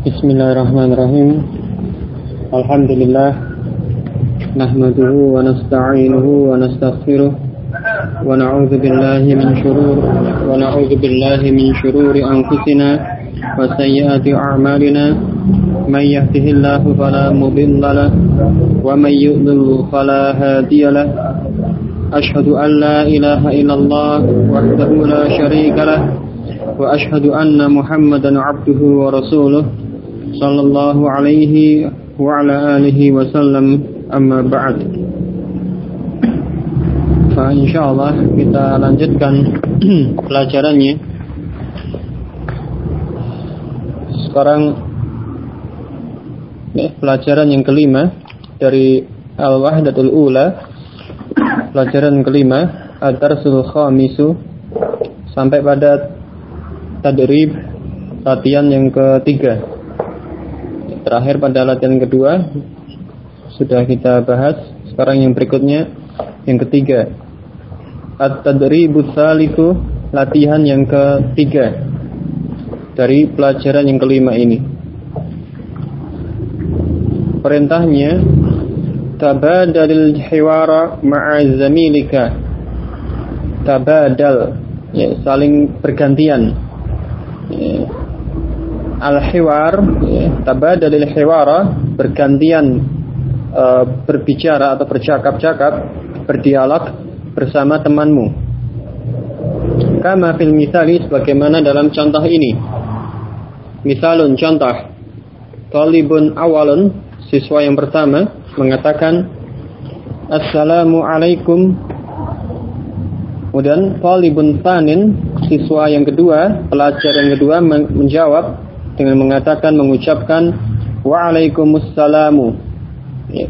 Bismillahirrahmanirrahim. Alhamdulillah. Nahmaduhu wa nasta'inuhu wa nastaghfiruh. Wa na'udzu billahi min shururi anfusina wa sayyiati a'malina. May yahdihillahu fala mudilla lahu wa may yudlil fala hadiya lahu. Asyhadu an la ilaha illallah wahdahu la syarika lahu wa asyhadu anna Muhammadan 'abduhu wa rasuluh. Sallallahu alaihi wa ala alihi wa sallam, amma ba'd. Insyaallah kita lanjutkan pelajarannya. Sekarang pelajaran yang kelima dari Al-Wahdatul Ula. Pelajaran kelima, Ad-Darsul Khamisu, sampai pada tadrib, latihan yang ketiga. Terakhir pada latihan kedua sudah kita bahas. Sekarang yang berikutnya yang ketiga, At-Tadribus Tsalitsu, latihan yang ketiga dari pelajaran yang kelima ini. Perintahnya, tabadalil hiwara ma'a zamilika. Tabadal, ya, saling bergantian. Ya. Al-hiwar, ya, tabadalil hiwara, bergantian berbicara atau bercakap-cakap, berdialog bersama temanmu. Kama fil misali, sebagaimana dalam contoh ini. Misalun, contoh. Talibun awalun, siswa yang pertama mengatakan Assalamualaikum. Kemudian talibun tsanin, siswa yang kedua, pelajar yang kedua menjawab dengan mengucapkan Waalaikumsallamu, ya.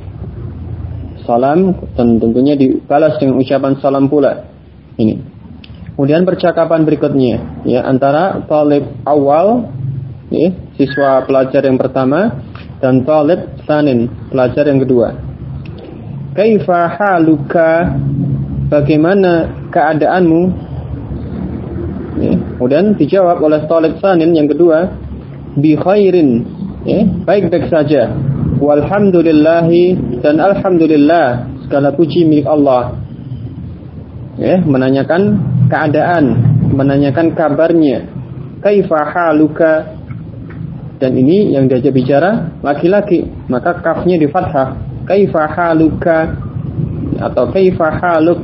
Salam, dan tentunya dibalas dengan ucapan salam pula. Ini. Kemudian percakapan berikutnya, ya, antara talib awal, ya, siswa pelajar yang pertama, dan talib tsanin, pelajar yang kedua. Kaifa haluka, bagaimana keadaanmu? Ya. Kemudian dijawab oleh talib tsanin yang kedua, bi khairin, ya, baik-baik saja. Walhamdulillahi, dan alhamdulillah, segala puji milik Allah. Ya, menanyakan keadaan, menanyakan kabarnya. Kaifa haluka, dan ini yang diajak bicara laki-laki, maka kafnya di fathah. Kaifa haluka atau kaifa haluk.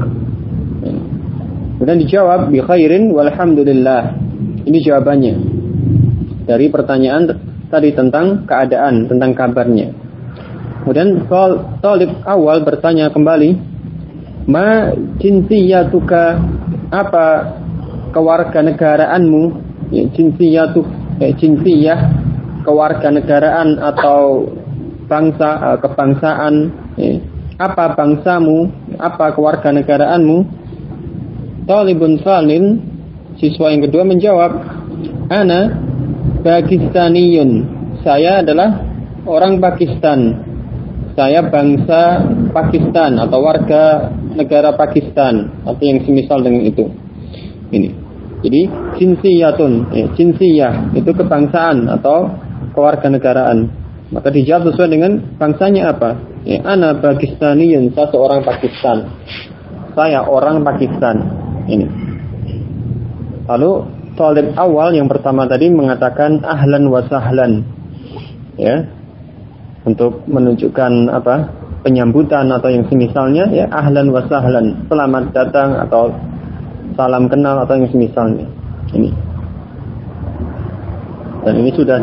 Kemudian dijawab bi khairin walhamdulillah. Ini jawabannya dari pertanyaan tadi tentang keadaan, tentang kabarnya. Kemudian talib awal bertanya kembali, ma jinsiyatuka, apa kewarganegaraanmu? Ya, jinsiyah, kewarganegaraan atau bangsa, kebangsaan. Ya. Apa bangsamu? Apa kewarganegaraanmu? Talibun tsanin, siswa yang kedua menjawab, ana Pakistaniyun, saya adalah orang Pakistan. Saya bangsa Pakistan atau warga negara Pakistan atau yang semisal dengan itu. Ini. Jadi jinsiyatun, ya, jinsiyah itu kebangsaan atau kewarganegaraan. Maka dijawab sesuai dengan bangsanya apa? Ya, ana Pakistaniyun, saya seorang Pakistan. Saya orang Pakistan. Ini. Lalu talib awal yang pertama tadi mengatakan ahlan wa sahlan, ya, untuk menunjukkan apa, penyambutan atau yang semisalnya, ya, ahlan wa sahlan, selamat datang atau salam kenal atau yang semisalnya. Ini. Dan ini sudah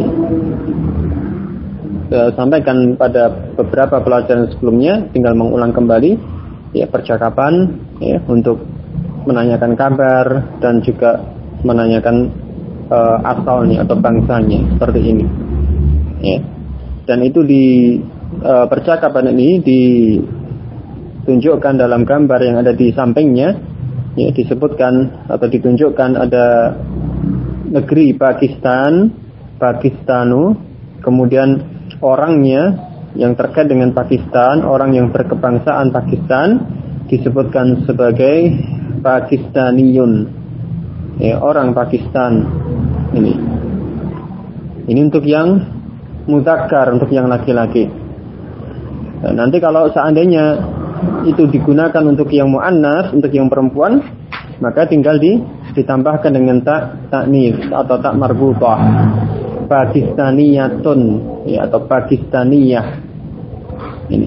disampaikan pada beberapa pelajaran sebelumnya, tinggal mengulang kembali, ya, percakapan, ya, untuk menanyakan kabar dan juga menanyakan asalnya atau bangsanya, seperti ini, ya. Dan itu di percakapan ini ditunjukkan dalam gambar yang ada di sampingnya, ya, disebutkan atau ditunjukkan ada negeri Pakistanu, kemudian orangnya yang terkait dengan Pakistan, orang yang berkebangsaan Pakistan disebutkan sebagai Pakistaniyun, ya, orang Pakistan ini. Ini untuk yang mudzakkar, untuk yang laki-laki. Dan nanti kalau seandainya itu digunakan untuk yang muannas, untuk yang perempuan, maka tinggal ditambahkan dengan ta'nis atau tak marbutah. Pakistaniyatun, ya, atau pakistaniyah. Ini.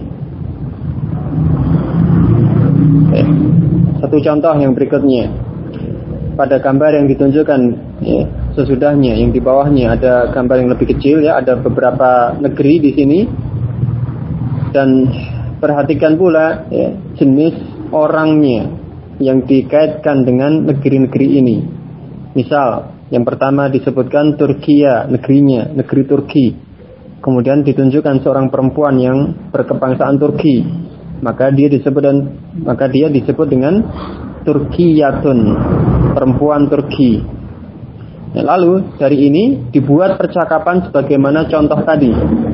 Satu contoh yang berikutnya. Pada gambar yang ditunjukkan, ya, sesudahnya, yang di bawahnya ada gambar yang lebih kecil, ya, ada beberapa negeri di sini. Dan perhatikan pula, ya, jenis orangnya yang dikaitkan dengan negeri-negeri ini. Misal, yang pertama disebutkan Turkiya, negerinya, negeri Turki. Kemudian ditunjukkan seorang perempuan yang berkebangsaan Turki, maka dia disebut dengan Turkiyatun, perempuan Turki. Nah, lalu dari ini dibuat percakapan sebagaimana contoh tadi.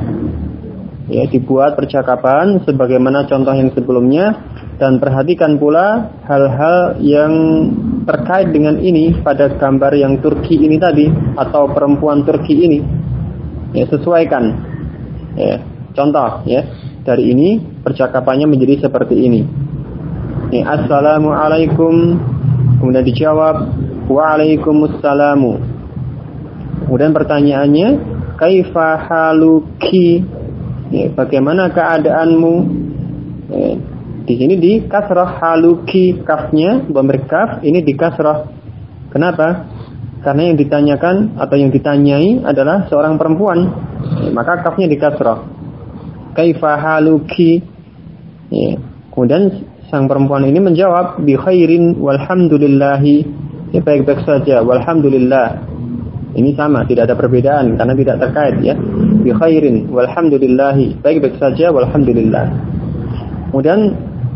Ya, dibuat percakapan sebagaimana contoh yang sebelumnya, dan perhatikan pula hal-hal yang terkait dengan ini pada gambar yang Turki ini tadi atau perempuan Turki ini. Ya, sesuaikan. Ya, contoh, ya. Dari ini percakapannya menjadi seperti ini. Ya, assalamualaikum. Kemudian dijawab waalaikumsalam. Kemudian pertanyaannya, kaifa haluki? Ya, bagaimana keadaanmu? Ya, di sini di kasrah haluki, kafnya dhamir kaf ini di kasrah. Kenapa? Karena yang ditanyakan atau yang ditanyai adalah seorang perempuan. Ya, maka kafnya di kasrah. Kaifa haluki? Ya, kemudian sang perempuan ini menjawab bi khairin walhamdulillahi. Ya, baik-baik saja, walhamdulillah. Ini sama, tidak ada perbedaan karena tidak terkait, ya. Bi khairin walhamdulillahi, baik-baik saja, walhamdulillah. Kemudian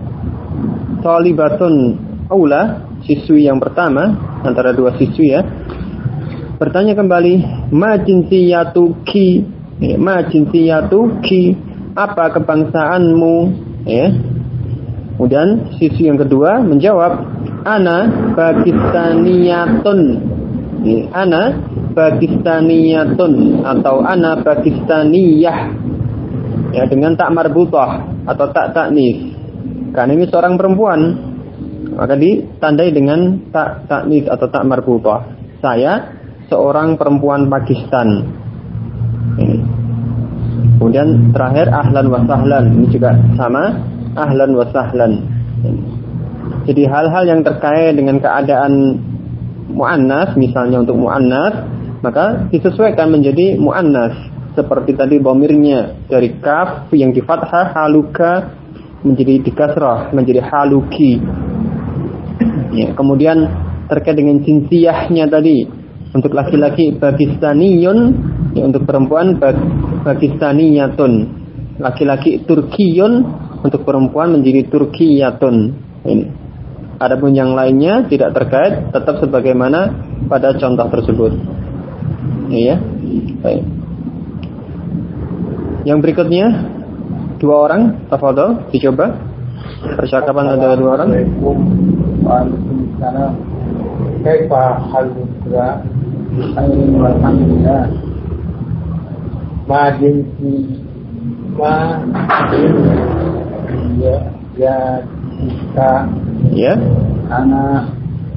thalibatun aula, siswi yang pertama antara dua siswi, ya, bertanya kembali, ma jinsiyatuki, ya, ma jinsiyatuki, apa kebangsaanmu, ya. Kemudian siswi yang kedua menjawab, ana pakistaniyatun, ya, ana pakistaniyatun atau ana pakistaniyah, ya, dengan tak marbutah atau tak taknis. Karena ini seorang perempuan, maka ditandai dengan tak taknis atau tak marbutah. Saya seorang perempuan Pakistan. Ini. Kemudian terakhir ahlan wa sahlan, ini juga sama, ahlan wa sahlan. Ini. Jadi hal-hal yang terkait dengan keadaan muannas, misalnya untuk muannas, maka disesuaikan menjadi muannas. Seperti tadi dhamirnya dari kaf yang di fathah haluka menjadi di kasrah menjadi haluki. Ya, kemudian terkait dengan jinsiyahnya tadi, untuk laki-laki Pakistaniyun, ya, untuk perempuan Pakistaniyatun. Laki-laki Turkiyun, untuk perempuan menjadi Turkiyatun. Ini. Adapun yang lainnya tidak terkait, tetap sebagaimana pada contoh tersebut. Ya, baik. Yang berikutnya dua orang, tafadhol, dicoba. Percakapan antara dua orang. Waalaikumsalam. Kaifa haluka? Alhamdulillah. Ma jinsi ya kita. Ya. Ana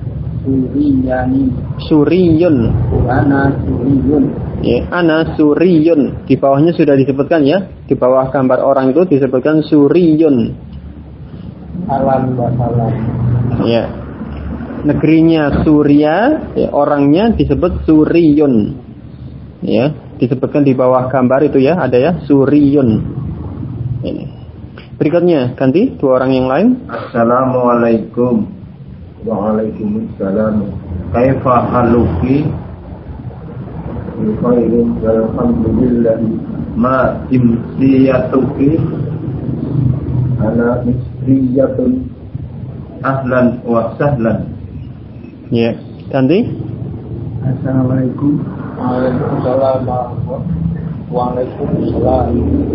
Suriyun. Ana suriyun. Ya, ana suriyun. Di bawahnya sudah disebutkan, ya. Di bawah gambar orang itu disebutkan suriyun. Alam wa salam. Ya. Negerinya Suria, ya, orangnya disebut suriyun. Ya, disebutkan di bawah gambar itu, ya, ada, ya, suriyun. Ini. Berikutnya ganti dua orang yang lain. Assalamualaikum. Waalaikumsalam. Kaifa haluki? Bi khairin walhamdulillah. Ma jinsiyatuki? Ana misriyatun. Ahlan wa sahlan. Ya, ganti. Assalamualaikum. Waalaikumsalam. Waalaikumsalam.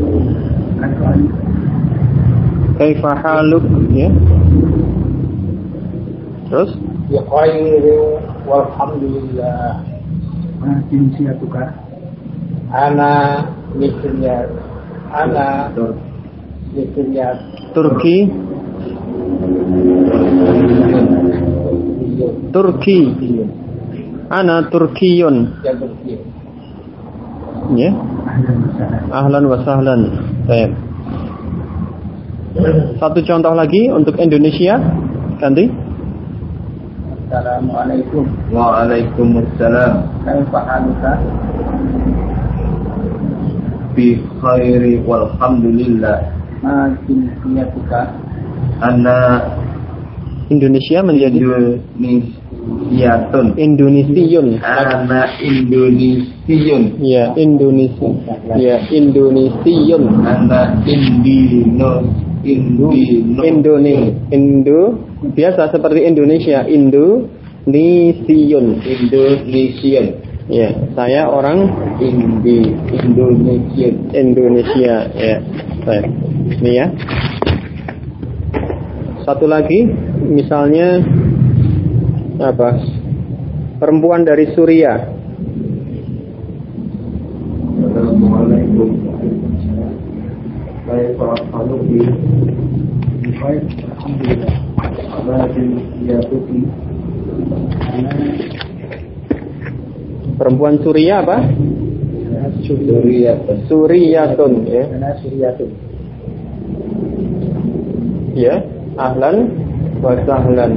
Kaifa haluk, ya. Terus? Bi khairin walhamdulillah. Ma jinsiyatuka? Ana Nigeria. Ana Nigeria. Turki. Turki. Ana Turkiyun. Ya Turki. Ya. Ahlan wa sahlan. Baik. Satu contoh lagi untuk Indonesia. Ganti. Assalamualaikum. Waalaikumsalam. Kaifa haluka? Bi khairi walhamdulillah. Ma jinsiyatuka? Ana Indonesia menjadi Indonesiun. Ana Indonesiun. Ya, Indonesia. Ya, Indonesiun. Ana Indo biasa seperti Indonesia, Indonesiun. Ya, saya orang Indonesia. Ya, baik. Ini ya. Satu lagi, misalnya apa? Perempuan dari Suriah. Assalamualaikum. Kaifa haluki? Baik, alhamdulillah. Perempuan Suriah apa? Suriyatun, ya. Ya, ahlan wa sahlan.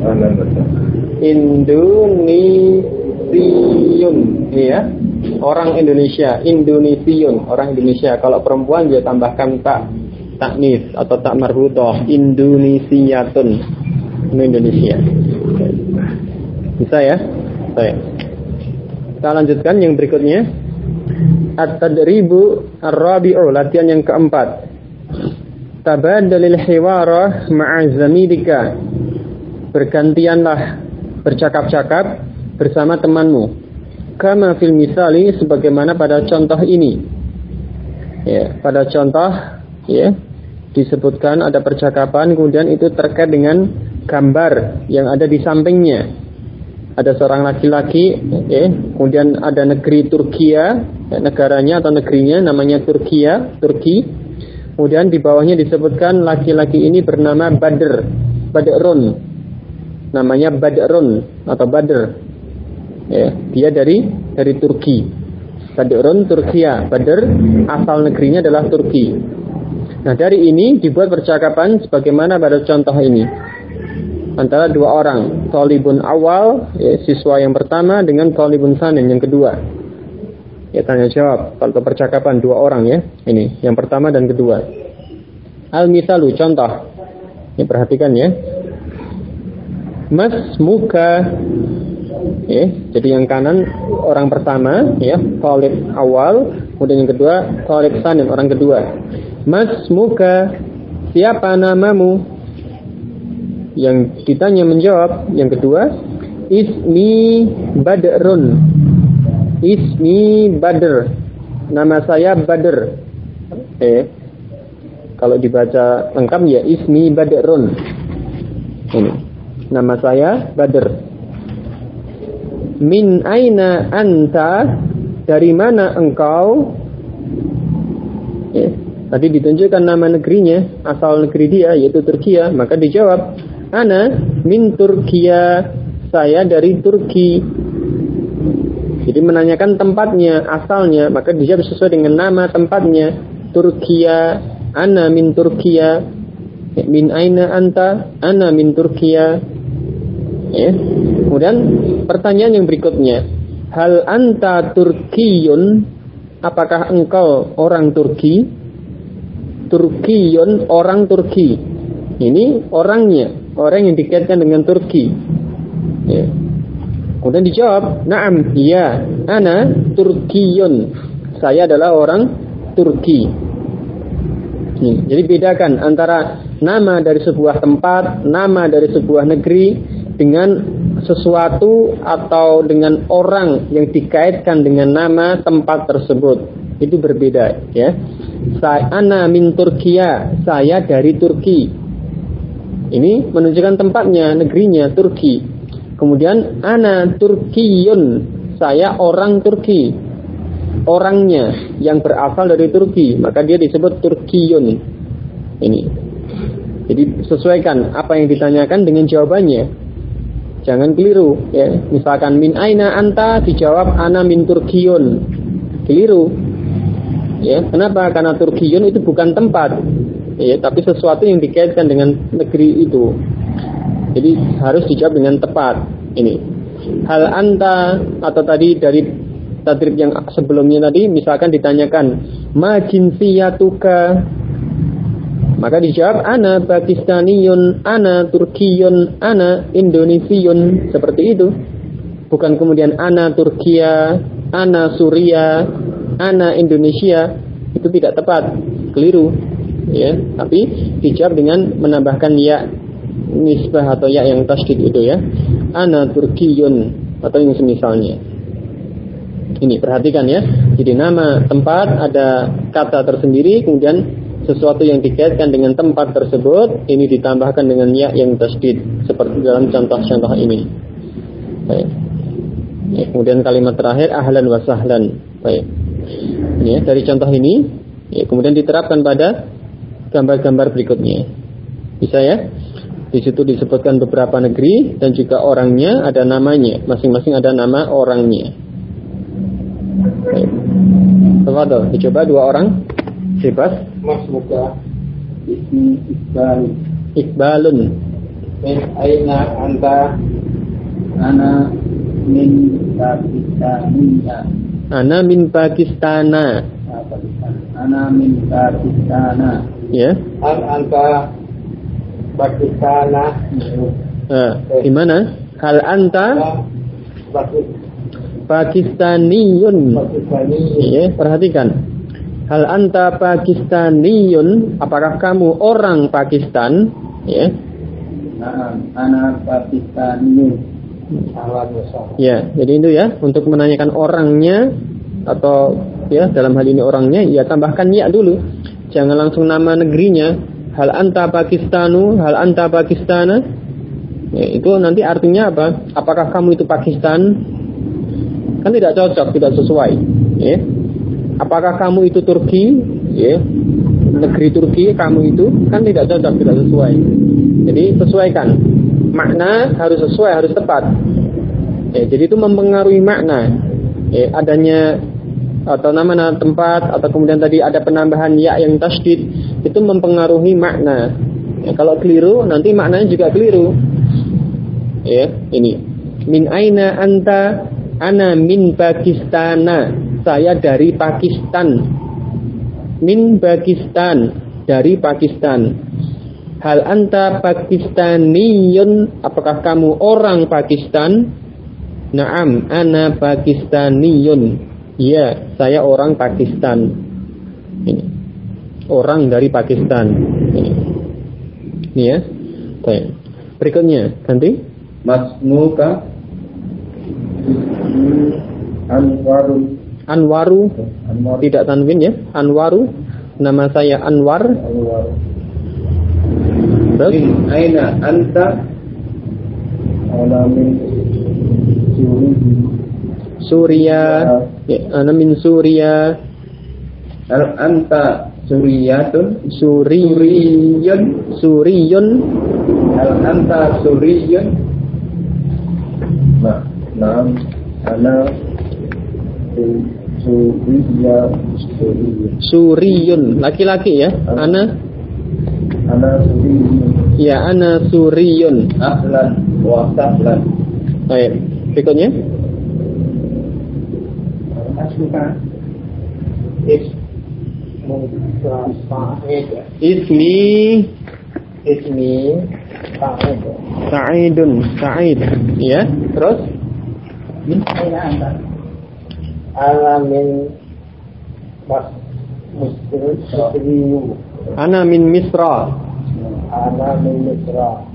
Indonesiun, ya. Orang Indonesia, Indonesiun, orang Indonesia. Kalau perempuan dia tambahkan taknis atau tak marbutoh, Indonesiatun. Ini Indonesia. Bisa ya? Baik. Kita lanjutkan yang berikutnya. At-tadribu ar-rabi'u, latihan yang keempat. Tabadalil hiwara ma'a zamilika. Bergantianlah bercakap-cakap bersama temanmu. Kama fil misali, sebagaimana pada contoh ini. Ya, pada contoh ya disebutkan ada percakapan, kemudian itu terkait dengan gambar yang ada di sampingnya. Ada seorang laki-laki, ya, kemudian ada negeri Turkia, ya, negaranya atau negerinya namanya Turki. Kemudian di bawahnya disebutkan laki-laki ini bernama Badrun. Namanya Badrun atau Badr. Ya, dia dari Turki. Badrun Turkia. Badr asal negerinya adalah Turki. Nah, dari ini dibuat percakapan sebagaimana pada contoh ini. Antara dua orang, talibun awal, ya, siswa yang pertama dengan talibun sanin yang kedua. Ya, tanya jawab. Kalau percakapan dua orang ya, ini yang pertama dan kedua. Al-misalu, contoh. Ya, perhatikan ya. Mas muka, ya, jadi yang kanan orang pertama, ya, talib awal, kemudian yang kedua talib sanin, orang kedua. Mas muka, siapa namamu? Yang ditanya menjawab, yang kedua, Ismi Badrun. Ismi Badr. Nama saya Badr. Kalau dibaca lengkap ya Ismi Badrun. Ini. Nama saya Badr. Min aina anta? Dari mana engkau? Tadi ditunjukkan nama negerinya, asal negeri dia yaitu Turkiya, maka dijawab Ana min Turkiya, saya dari Turki. Jadi menanyakan tempatnya, asalnya, maka dijawab sesuai dengan nama tempatnya. Turkiya, ana min Turkiya. Min aina anta? Ana min Turkiya. Ya. Kemudian pertanyaan yang berikutnya, hal anta Turkiyun? Apakah engkau orang Turki? Turkiyun, orang Turki. Ini orangnya, orang yang dikaitkan dengan Turki. Ya. Kemudian dijawab, na'am, ya, ana Turkiyun. Saya adalah orang Turki. Jadi bedakan antara nama dari sebuah tempat, nama dari sebuah negeri dengan sesuatu atau dengan orang yang dikaitkan dengan nama tempat tersebut. Itu berbeda, ya. Ana min Turkiya, saya dari Turki. Ini menunjukkan tempatnya, negerinya, Turki. Kemudian ana Turkiyun, saya orang Turki. orangnya yang berasal dari Turki, maka dia disebut Turkiyun. Ini. Jadi sesuaikan apa yang ditanyakan dengan jawabannya. Jangan keliru, ya. Misalkan min aina anta, dijawab ana min Turkiyun. Keliru. Ya, kenapa? Karena Turkiyun itu bukan tempat. Ya, tapi sesuatu yang dikaitkan dengan negeri itu. Jadi harus dijawab dengan tepat. Ini. Hal anta, atau tadi dari tadrib yang sebelumnya tadi, misalkan ditanyakan ma jinsiyatuka, maka dijawab ana Pakistaniyun, ana Turkiyun, ana Indonesiun, seperti itu. Bukan kemudian ana Turkia, ana Suria, ana Indonesia. Itu tidak tepat, keliru. Ya, tapi dijawab dengan menambahkan ya nisbah atau ya yang tasydid itu ya. Ana Turkiyun atau yang semisalnya. Ini perhatikan ya. Jadi nama tempat ada kata tersendiri, kemudian sesuatu yang dikaitkan dengan tempat tersebut ini ditambahkan dengan ya yang tasydid seperti dalam contoh-contoh ini. Baik. Ya, kemudian kalimat terakhir ahlan wa sahlan. Baik. Ini ya, dari contoh ini ya, kemudian diterapkan pada gambar-gambar berikutnya. Bisa ya? Di situ disebutkan beberapa negeri dan juga orangnya, ada namanya. Masing-masing ada nama orangnya. Baik. Tafadhol, dicoba dua orang. Bebas. Masmuka ismi Iqbalun. min aina anta ana min Pakistania Ana min Pakistana. ana min Pakistana Ya. hal anta Pakistana Gimana? Hal anta Pakistaniyun. Pakistani Ya, perhatikan. Hal anta Pakistaniyun, apakah kamu orang Pakistan? Ya. ana Pakistaniyun ahlan wa sahlan. Ya, jadi itu ya, untuk menanyakan orangnya atau ya dalam hal ini orangnya, ya tambahkan ya dulu. Jangan langsung nama negerinya. Hal anta Pakistanu, hal anta Pakistana. Ya, itu nanti artinya apa? Apakah kamu itu Pakistan? Kan tidak cocok, tidak sesuai. Ya. Apakah kamu itu Turki? Ya. Negeri Turki kamu itu kan tidak cocok, tidak sesuai. Jadi sesuaikan. Makna harus sesuai, harus tepat. Ya, jadi itu mempengaruhi makna. Ya, adanya atau nama tempat atau kemudian tadi ada penambahan ya yang tasydid itu mempengaruhi makna. Ya, kalau keliru nanti maknanya juga keliru. Ya, ini. Min aina anta? Ana min Pakistana. Saya dari Pakistan. Min Pakistan, dari Pakistan. Hal anta Pakistaniyun, apakah kamu orang Pakistan? Naam, ana Pakistaniyun. Ya, saya orang Pakistan. Ini. Orang dari Pakistan. Ini ya. Baik. Berikutnya, ganti. Masmuka Anwaru. Anwaru. Tidak tanwin ya. Anwaru. Nama saya Anwar. Terus? Min aina anta? Ana min Suria. Ya, ana min Suria. Hal anta Suriyatun? Suriyun. Suriyun. Hal anta Suriyun? Naam, ana Suriyun. Laki-laki ya. Ana Suriyun. Ya, ana Suriyun. Ahlan wa sahlan. Baik. Berikutnya. Masmuka Ismi Sa'id. Sa'idun. Sa'id. Ya. Terus? Min aina anta? Ana min Misriyu. Ana min Misra. Ana min Misra.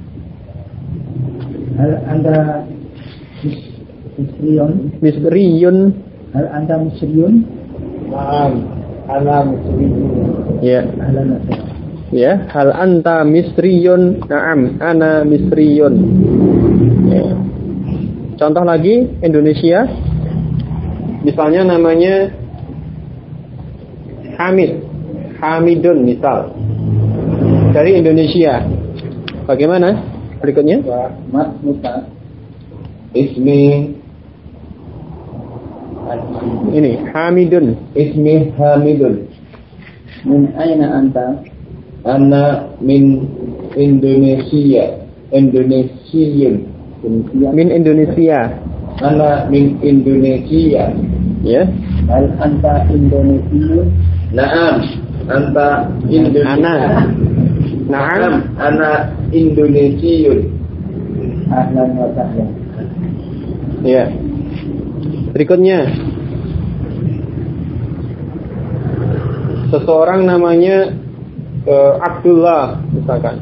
Hal anda Misriyun? Misriyun. Hal anda Misriyun? Naam, ana Misriyun. Ya. Ahlan wa sahlan. Ya, hal anta Misriyun? Naam, ana Misriyun. Ya. Contoh lagi Indonesia. Misalnya namanya Hamidun misal. Dari Indonesia. Bagaimana? Berikutnya. Mat muka. Ismi. Ini Hamidun. Ismi Hamidun. Min aina anta? Ana min Indonesia. Indonesian. Min Indonesia. Ana min Indonesia. Ya. Hal anta Indonesiun? Naam. Anta Indonesia. Naam. Ana Indonesiun. Ahlan wa sahlan. Ya. Berikutnya. Seseorang namanya Abdullah misalkan.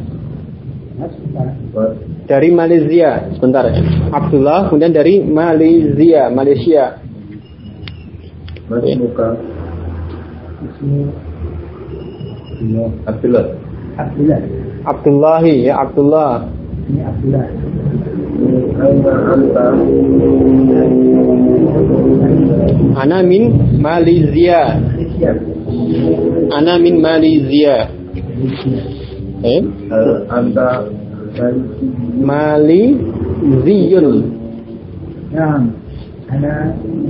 Dari Malaysia. Sebentar ya. Abdullah kemudian dari Malaysia. Mas muka. Abdullah. Abdullahi ya Abdullah. Ini Abdullah. Aina anta. Ana min Malaysia. Ana min Malaysia. Anta Maliziyun. Naam. Ana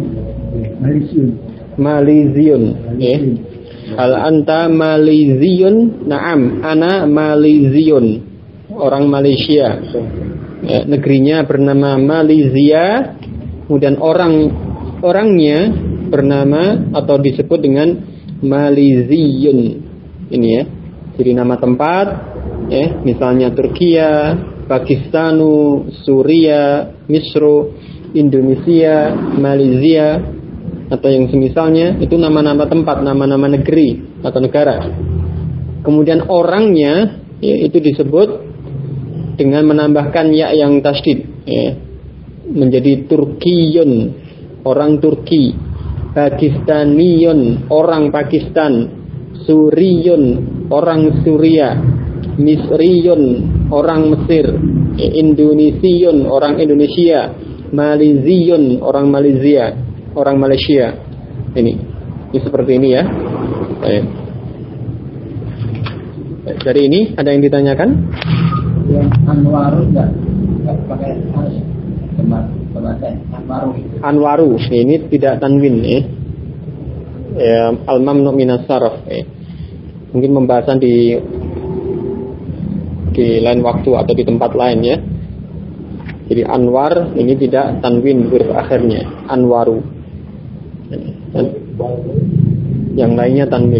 Maliziyun. Hal anta Maliziyun? Naam, ana Maliziyun. Orang Malaysia. Ya, negerinya bernama Malaysia. Kemudian orangnya bernama atau disebut dengan Maliziyun. Ini ya. Jadi nama tempat, misalnya Turkiya, Pakistanu, Suria, Misro, Indonesia, Malaysia, atau yang semisalnya, itu nama-nama tempat, nama-nama negeri atau negara. Kemudian orangnya itu disebut dengan menambahkan ya yang tasdid, menjadi Turkiyun, orang Turki, Pakistaniyun, orang Pakistan, Suriyun, orang Suria, Misriyun, orang Mesir, Indonesiun, orang Indonesia, Maliziyun, orang Malaysia, orang Malaysia. Ini seperti ini ya. Baik. Dari ini ada yang ditanyakan? Yang Anwaru enggak pakai harus Anwaru. Ini tidak tanwin al-mamnu minas sarf. Mungkin pembahasan di lain waktu atau di tempat lain ya. Jadi Anwar ini tidak tanwin huruf akhirnya, Anwaru. Yang lainnya tanwin.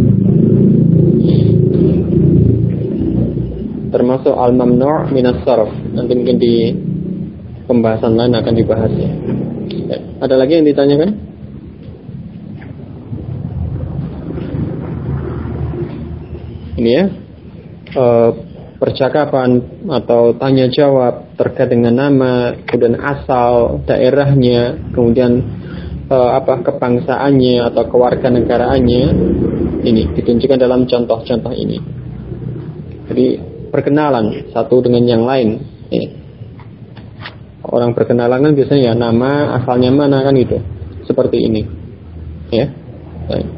Termasuk al-mamnu' minas sarf. Nanti mungkin di pembahasan lain akan dibahas ya. Ada lagi yang ditanyakan? Ini ya. Percakapan atau tanya jawab terkait dengan nama, kemudian asal daerahnya, kemudian kebangsaannya atau kewarganegaraannya, ini ditunjukkan dalam contoh-contoh ini. Jadi perkenalan satu dengan yang lain. Orang perkenalan kan biasanya ya nama, asalnya mana kan itu, seperti ini, ya. Baik.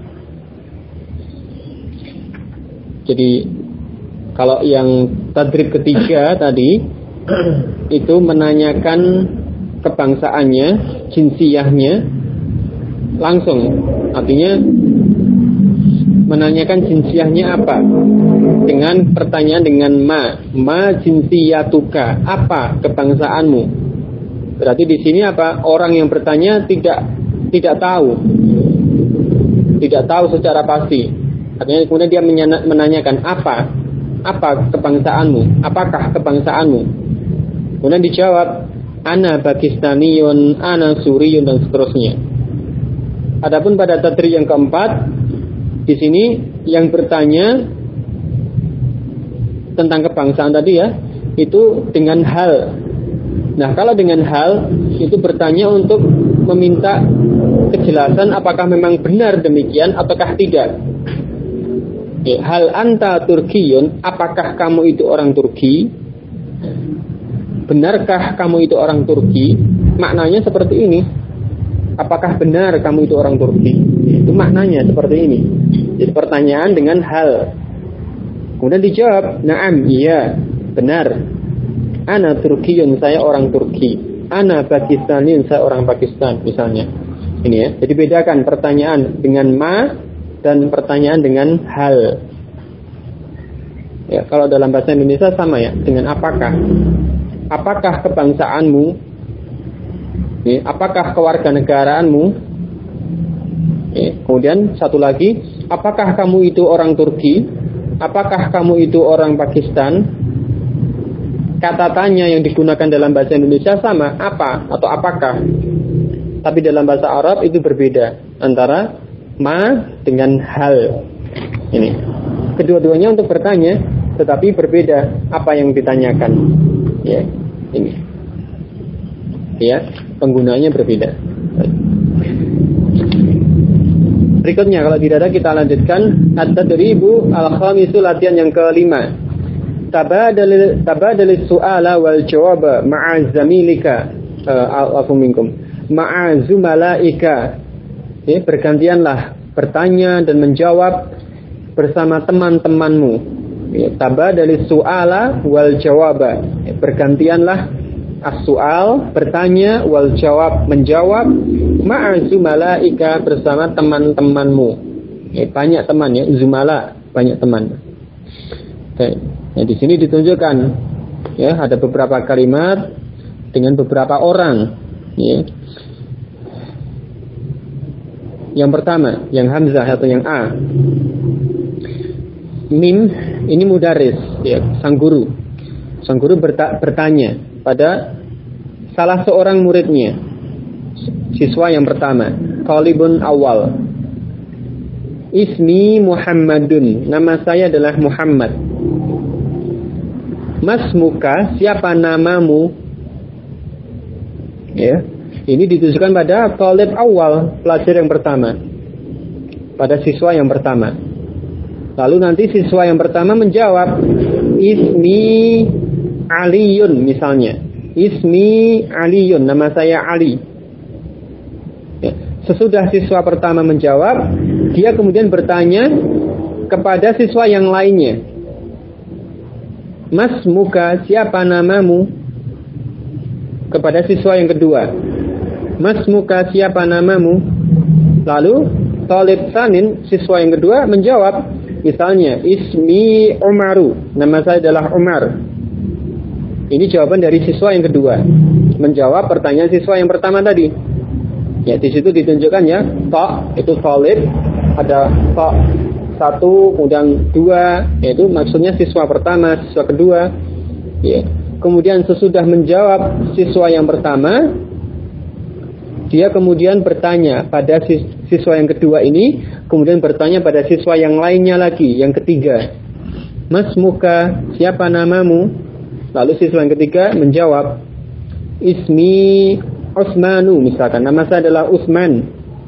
Jadi kalau yang tadrib ketiga tadi itu menanyakan kebangsaannya, jinsiyahnya langsung, artinya menanyakan jinsiyahnya apa dengan pertanyaan dengan ma jinsiyatuka, apa kebangsaanmu. Berarti di sini apa, orang yang bertanya tidak tahu secara pasti. Artinya kemudian dia menanyakan apa kebangsaanmu, apakah kebangsaanmu. Kemudian dijawab ana Pakistaniyun, ana Suriyun, dan seterusnya. Adapun pada tadrib yang keempat, di sini yang bertanya tentang kebangsaan tadi ya, itu dengan hal. Nah, kalau dengan hal itu bertanya untuk meminta kejelasan apakah memang benar demikian ataukah tidak. Hal anta Turkiyun, apakah kamu itu orang Turki? Benarkah kamu itu orang Turki? Maknanya seperti ini. apakah benar kamu itu orang Turki? Itu maknanya seperti ini. Jadi pertanyaan dengan hal. Kemudian dijawab, na'am, iya, benar. Ana Turkiyun, saya orang Turki. Ana Pakistaniun, saya orang Pakistan, misalnya. Ini ya. Jadi bedakan pertanyaan dengan ma dan pertanyaan dengan hal. Ya, kalau dalam bahasa Indonesia sama ya, dengan apakah. Apakah kebangsaanmu? Ya, apakah kewarganegaraanmu? Ya, kemudian satu lagi, apakah kamu itu orang Turki? Apakah kamu itu orang Pakistan? Kata tanya yang digunakan dalam bahasa Indonesia sama, apa atau apakah. Tapi dalam bahasa Arab itu berbeda antara ma dengan hal. Ini. Kedua-duanya untuk bertanya, tetapi berbeda apa yang ditanyakan. Ya, ini. Ya, penggunaannya berbeda. Berikutnya kalau tidak ada kita lanjutkan at-tadribu al-khamisu, latihan yang kelima. Tabadal su'ala wal jawaba ma'a zamilika afu minkum ma'a zumalaika. Ya, bergantianlah bertanya dan menjawab bersama teman-temanmu. Ya, tabadal su'ala wal jawaba. Ya, bergantianlah as-su'al bertanya, wal jawab menjawab, ma'a zumalaika bersama teman-temanmu. Ya, banyak teman ya, zumala banyak teman. Oke. Ya, di sini ditunjukkan ya ada beberapa kalimat dengan beberapa orang. Ya. Yang pertama, yang hamzah atau yang a. Mim ini mudaris, ya, sang guru. Sang guru bertanya pada salah seorang muridnya, siswa yang pertama, talibun awal. Ismi Muhammadun, nama saya adalah Muhammad. Masmuka, siapa namamu? Ya, ini ditujukan pada talib awal, pelajar yang pertama, pada siswa yang pertama. Lalu nanti siswa yang pertama menjawab, Ismi Aliyun misalnya. Ismi Aliyun, nama saya Ali. Ya. Sesudah siswa pertama menjawab, dia kemudian bertanya kepada siswa yang lainnya. Mas muka, siapa namamu? Kepada siswa yang kedua. Mas muka, siapa namamu? Lalu talib sanin, siswa yang kedua menjawab, misalnya, Ismi Umaru, nama saya adalah Umar. Ini jawaban dari siswa yang kedua, menjawab pertanyaan siswa yang pertama tadi. Ya, di situ ditunjukkan ya, ta itu talib, ada ta satu, kemudian dua, yaitu maksudnya siswa pertama, siswa kedua. Ya. Kemudian sesudah menjawab siswa yang pertama, dia kemudian bertanya pada siswa yang kedua ini, kemudian bertanya pada siswa yang lainnya lagi, yang ketiga. Mas muka, siapa namamu? Lalu siswa yang ketiga menjawab, Ismi Utsmanu, misalkan, nama saya adalah Utsman.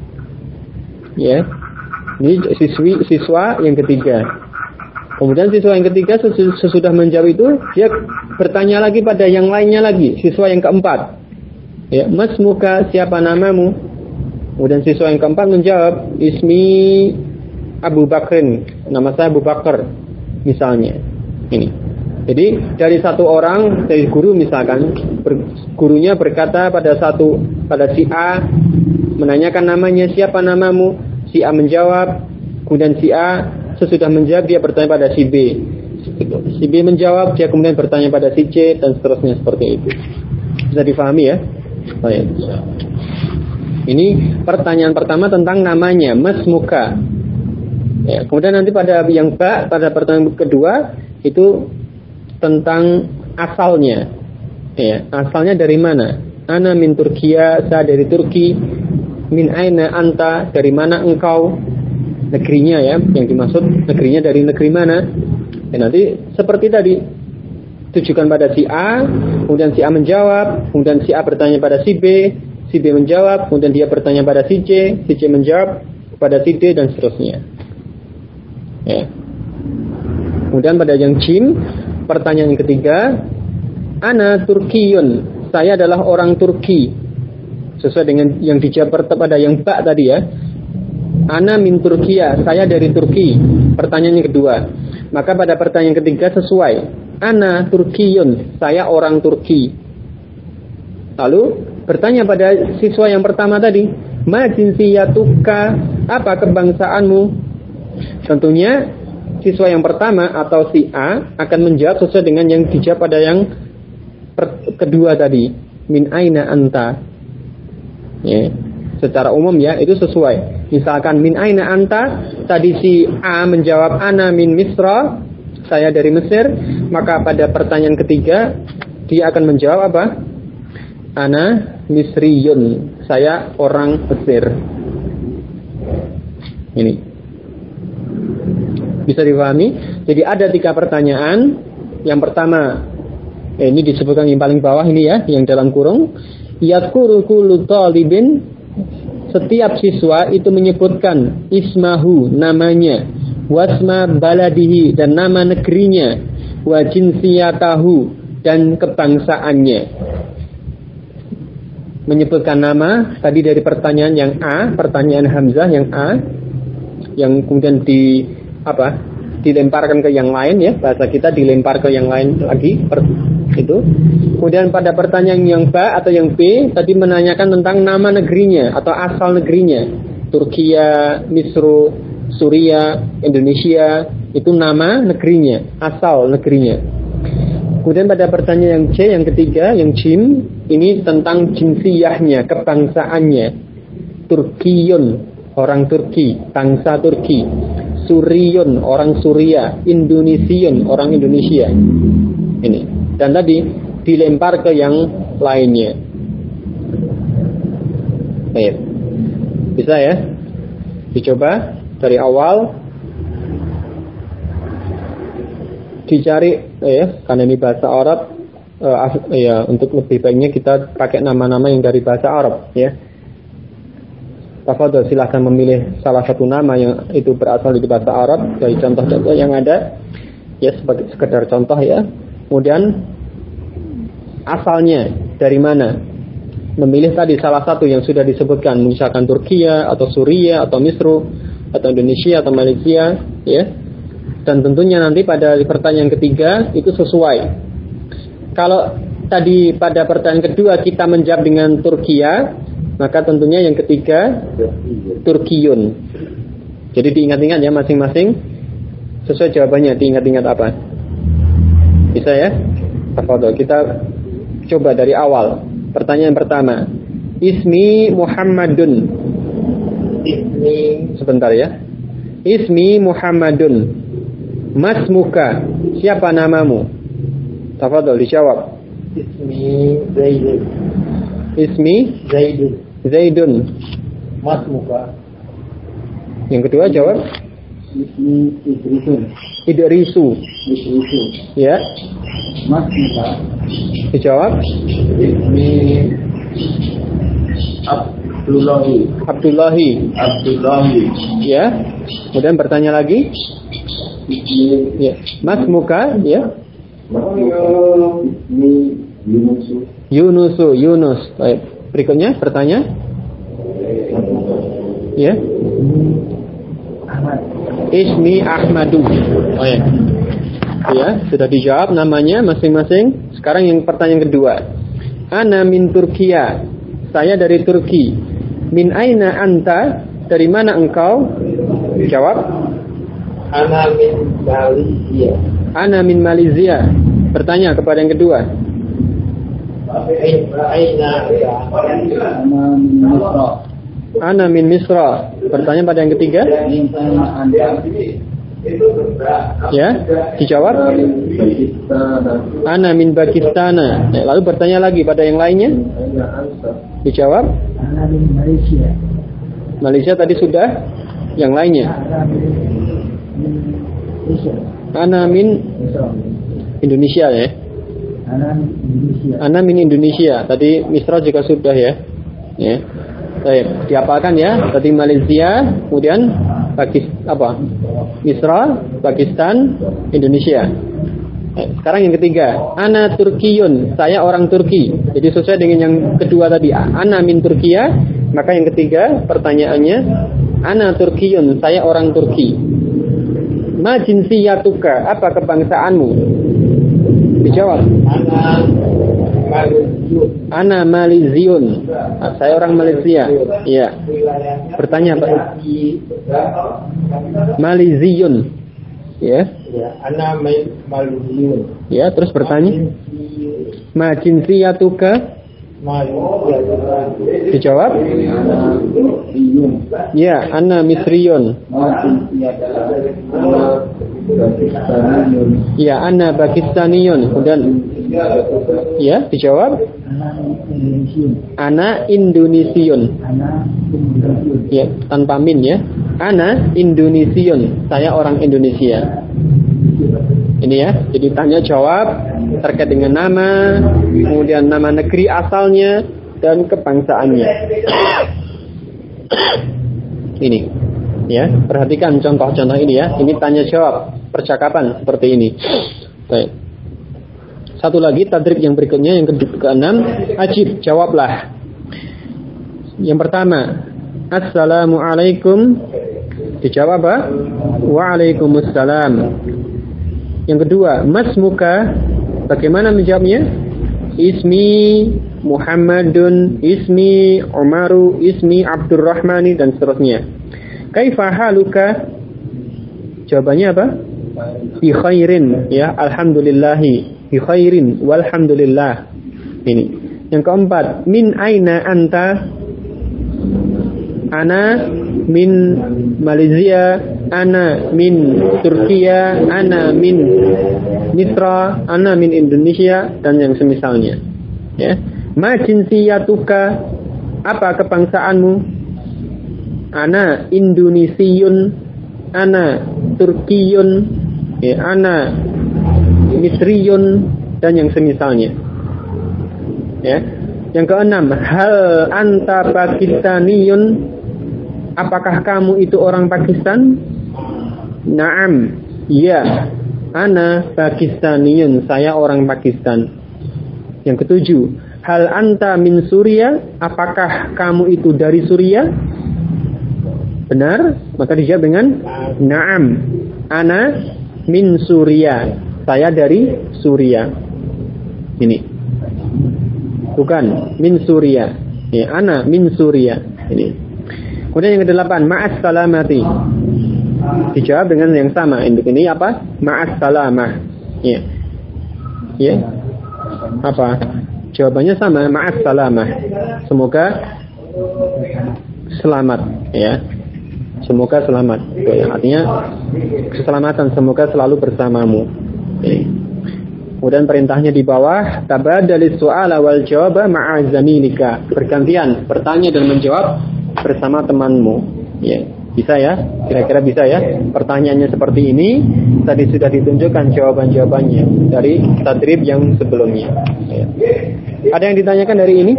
Ya, ini siswa yang ketiga. Kemudian siswa yang ketiga sesudah menjawab itu, dia bertanya lagi pada yang lainnya lagi, siswa yang keempat. Ya, Mas muka, siapa namamu? Kemudian siswa yang keempat menjawab, Ismi Abu Bakrin, nama saya Abu Bakar, misalnya. Ini. Jadi dari satu orang, dari guru misalkan, gurunya berkata pada si A, menanyakan namanya, siapa namamu? Si A menjawab, kemudian si A sesudah menjawab dia bertanya pada si B. Si B menjawab, dia kemudian bertanya pada si C, dan seterusnya seperti itu. Bisa difahami ya? Baik. Ini pertanyaan pertama tentang namanya, Mas muka. Ya, kemudian nanti pada yang ba, pada pertanyaan kedua itu tentang asalnya. Ya, asalnya dari mana? Ana min Turkiya, saya dari Turki. Min aina anta, dari mana engkau? Negerinya ya, yang dimaksud negerinya dari negeri mana? Dan nanti seperti tadi, tujukan pada si A, kemudian si A menjawab, kemudian si A bertanya pada si B menjawab, kemudian dia bertanya pada si C menjawab pada si D, dan seterusnya. Ya. Kemudian pada yang jim, pertanyaan yang ketiga, Ana Turkiyun, saya adalah orang Turki. sesuai dengan yang dijawab pada yang ba tadi ya. Ana min Turkiya, saya dari Turki. Pertanyaan yang kedua. Maka pada pertanyaan ketiga sesuai. Ana Turkiyun, saya orang Turki. Lalu bertanya pada siswa yang pertama tadi, ma jinsiyatuka, apa kebangsaanmu? Tentunya siswa yang pertama atau si A akan menjawab sesuai dengan yang dijawab pada yang kedua tadi. Min aina anta. Ya. Secara umum ya, itu sesuai. Misalkan min aina anta, tadi si A menjawab ana min Misra, saya dari Mesir, maka pada pertanyaan ketiga dia akan menjawab apa? Ana Misriyun, saya orang Mesir. Ini bisa dipahami. Jadi ada 3 pertanyaan. Yang pertama, ini disebutkan yang paling bawah ini ya, yang dalam kurung. Yadkuru kullu talibin, setiap siswa itu menyebutkan ismahu, namanya, wasma baladihi, dan nama negerinya, wa jinsiyatahu, dan kebangsaannya. Menyebutkan nama tadi dari pertanyaan yang A, pertanyaan Hamzah yang A, yang kemudian dilemparkan ke yang lain ya, bahasa kita dilempar ke yang lain lagi itu. Kemudian pada pertanyaan yang B atau yang B tadi menanyakan tentang nama negerinya atau asal negerinya. Turkiya, Misru, Suria, Indonesia, itu nama negerinya, asal negerinya. Kemudian pada pertanyaan yang C yang ketiga, yang Jim, ini tentang jinsiyahnya, kebangsaannya. Turkiyun, orang Turki, bangsa Turki. Suriyun, orang Suria. Indonesian, orang Indonesia. Ini. Dan tadi dilempar ke yang lainnya. Baik. Bisa ya? Dicoba dari awal. Dicari ya, karena ini bahasa Arab ya, untuk lebih baiknya kita pakai nama-nama yang dari bahasa Arab ya. Tafadhol, silahkan memilih salah satu nama yang itu berasal dari bahasa Arab dari contoh-contoh yang ada ya, sebagai sekedar contoh ya. Kemudian asalnya dari mana? Memilih tadi salah satu yang sudah disebutkan, misalkan Turkiya atau Suria atau Misru atau Indonesia atau Malaysia ya. Dan tentunya nanti pada pertanyaan ketiga itu sesuai. Kalau tadi pada pertanyaan kedua kita menjawab dengan Turkiya, maka tentunya yang ketiga Turkiyun. Jadi diingat-ingat ya masing-masing sesuai jawabannya, diingat-ingat apa. Bisa ya? Tafadhol, kita coba dari awal. Pertanyaan pertama. Ismi Muhammadun. Sebentar ya. Ismi Muhammadun. Masmuka, siapa namamu? Tafadhol dijawab. Ismi Zaidun. Ismi Zaidun. Zaidun. Masmuka. Yang kedua jawab. Ismi Idrisun. Idrisu. Idrisu. Ya. Masmuka. Dijawab. Ismi Abdullahi. Abdullahi. Abdullahi. Ya. Kemudian bertanya lagi. Ya. Masmuka, ya. Ismi Yunusu. Yunus. Baik. Berikutnya bertanya. Ya. Ahmad. Ismi Ahmadu. Oh ya. Ya, sudah dijawab namanya masing-masing. Sekarang yang pertanyaan kedua. Ana min Turkiya. Saya dari Turki. Min aina anta? Dari mana engkau? Jawab. Ana min Malaysia. Ana min Malaysia. Bertanya kepada yang kedua. Aina Nama Misra. Ana min Misra. Bertanya pada yang ketiga. Min aina anta? Ya, dijawab. Ana min Pakistana. Ya, lalu bertanya lagi pada yang lainnya. Dijawab. Ana min Malaysia. Malaysia tadi sudah. Yang lainnya. Ana min Indonesia Indonesia. ya. Ana min Indonesia. Ana min Indonesia. Tadi Misra juga sudah ya. Ya. Baik, diapalkan ya. Tadi Malaysia, kemudian Misra, Pakistan, Indonesia. Sekarang yang ketiga, ana Turkiyun, saya orang Turki. Jadi sesuai dengan yang kedua tadi, ana min Turkiya, maka yang ketiga pertanyaannya, ana Turkiyun, saya orang Turki. Ma jinsiyatuka, apa kebangsaanmu? Dijawab. Ana Maliziun, saya orang Malaysia. Iya. Bertanya Pak. Maliziun. Ya. Ana Maliziun. Ya, terus bertanya. Ma jinsiyatuka? Dijawab. Ya, ana Misriyun. Ya, ana Pakistaniyun. Kemudian ya, dijawab. Ana Indonesiun. Ya, tanpa min ya. Ana Indonesiun. Saya orang Indonesia. Ini ya, jadi tanya jawab terkait dengan nama, kemudian nama negeri asalnya dan kebangsaannya. Ini, ya, perhatikan contoh-contoh ini ya. Ini tanya jawab percakapan seperti ini. Baik. Satu lagi tadrib yang berikutnya yang keenam, ajib, jawablah. Yang pertama, assalamualaikum. Dijawab apa? Waalaikumsalam. Yang kedua, masmuka, bagaimana menjawabnya? Ismi Muhammadun, ismi Umaru, ismi Abdurrahmani, dan seterusnya. Kaifa haluka? Jawabannya apa? Bi khairin, ya, alhamdulillahi, bi khairin, walhamdulillah. Ini. Yang keempat, min aina anta? Ana min Malaysia, ana min Turkiya, ana min Mitra, ana min Indonesia, dan yang semisalnya. Ya. Ma jinsiyatuka, apa kebangsaanmu? Ana Indonesiun, ana Turkiyun, ya, ana Misriyun, dan yang semisalnya. Ya. Yang keenam, hal anta Pakistaniyun, apakah kamu itu orang Pakistan? Naam, ya, ana Pakistaniyun, saya orang Pakistan. Yang ketujuh, hal anta min Suria, apakah kamu itu dari Suria? Benar, maka dijawab dengan naam, ana min Suria, saya dari Suria. Ini, bukan min Suria, ya, ana min Suria. Ini. Kemudian yang kedelapan, ma'as salamati. Dijawab dengan yang sama. Ini apa? Ma'as salamah. Ya. Ya. Apa? Jawabannya sama, ma'as salamah. Semoga selamat, ya. Semoga selamat. Ya, artinya keselamatan, semoga selalu bersamamu. Ini. Kemudian perintahnya di bawah, tabadalis su'ala wal jawaba ma'a zamilika. Bergantian bertanya dan menjawab bersama temanmu. Ya, bisa ya? Kira-kira bisa ya? Pertanyaannya seperti ini. Tadi sudah ditunjukkan jawaban-jawabannya dari tadrib yang sebelumnya. Ya. Ada yang ditanyakan dari ini?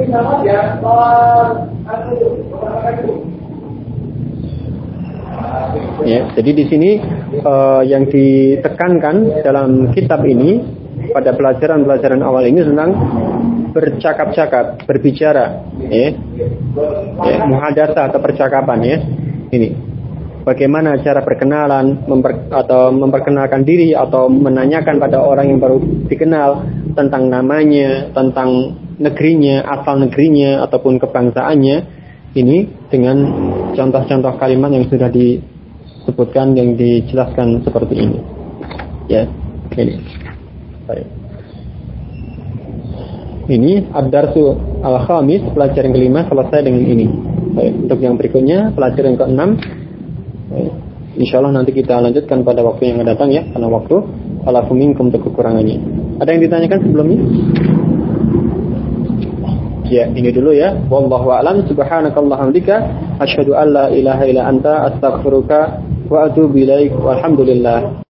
Ya, jadi di sini yang ditekankan dalam kitab ini pada pelajaran-pelajaran awal ini tentang bercakap-cakap, berbicara, ya, muhadatsah atau percakapan, ya. Ini bagaimana cara perkenalan, memperkenalkan diri atau menanyakan pada orang yang baru dikenal tentang namanya, tentang negerinya, asal negerinya ataupun kebangsaannya. Ini dengan contoh-contoh kalimat yang sudah disebutkan, yang dijelaskan seperti ini. Ya, ini. Baik. Ini ad-darsu al-khamis, pelajaran kelima selesai dengan ini. Baik, untuk yang berikutnya pelajaran ke-6, insyaallah nanti kita lanjutkan pada waktu yang akan datang, ya, karena waktu alafu minkum untuk kekurangannya. Ada yang ditanyakan sebelumnya? Ya, ini dulu ya. Wallahu a'lam. Subhanakallahumma hamdika asyhadu an la ilaha illa anta astaghfiruka wa atubu ilaik. Walhamdulillah.